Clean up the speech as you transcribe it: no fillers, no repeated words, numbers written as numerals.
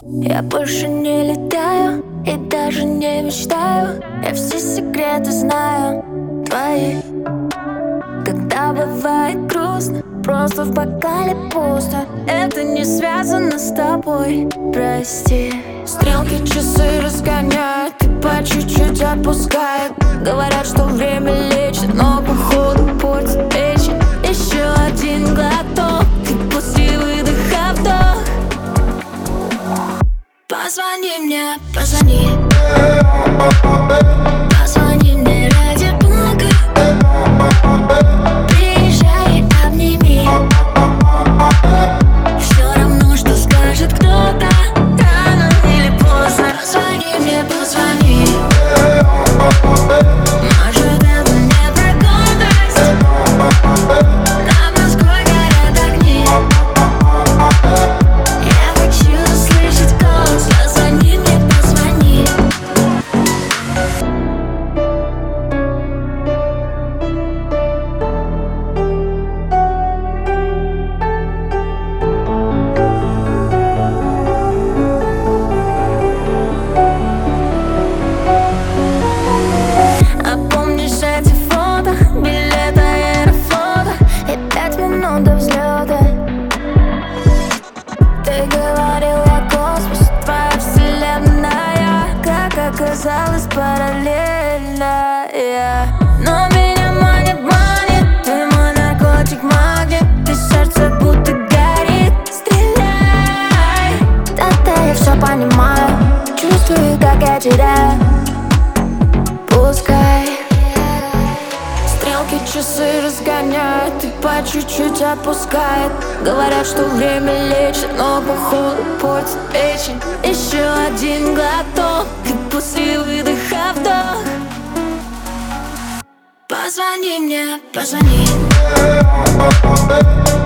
Я больше не летаю и даже не мечтаю. Я все секреты знаю твои. Когда бывает грустно, просто в бокале пусто. Это не связано с тобой, прости. Стрелки часы разгоняют и по чуть-чуть отпускают. Говорят, что время лечит, но походу портит печень. Еще один глоток и после выдоха вдох. Позвони мне, позвони. Позвони мне ради бога. Приезжай и обними. Все равно, что скажет кто-то, рано или поздно. Позвони мне, позвони. Может, это не про гордость. Над Москвой горят огни. Я хочу услышать голос. Позвони мне, позвони. А помнишь эти фото, билеты Аэрофлота и 5 минут до взлета? Ты говорил, я космос, твоя вселенная, как оказалось, параллельная. Но меня манит, ты мой наркотик, магнит. Ты сердце будто горит, стреляй. Да-да, я все понимаю, чувствую, как я теряю. Пускай стрелки часы разгоняют и по чуть-чуть отпускает. Говорят, что время лечит, но походу портит печень. Еще один глоток и после выдоха вдох. Позвони мне, позвони.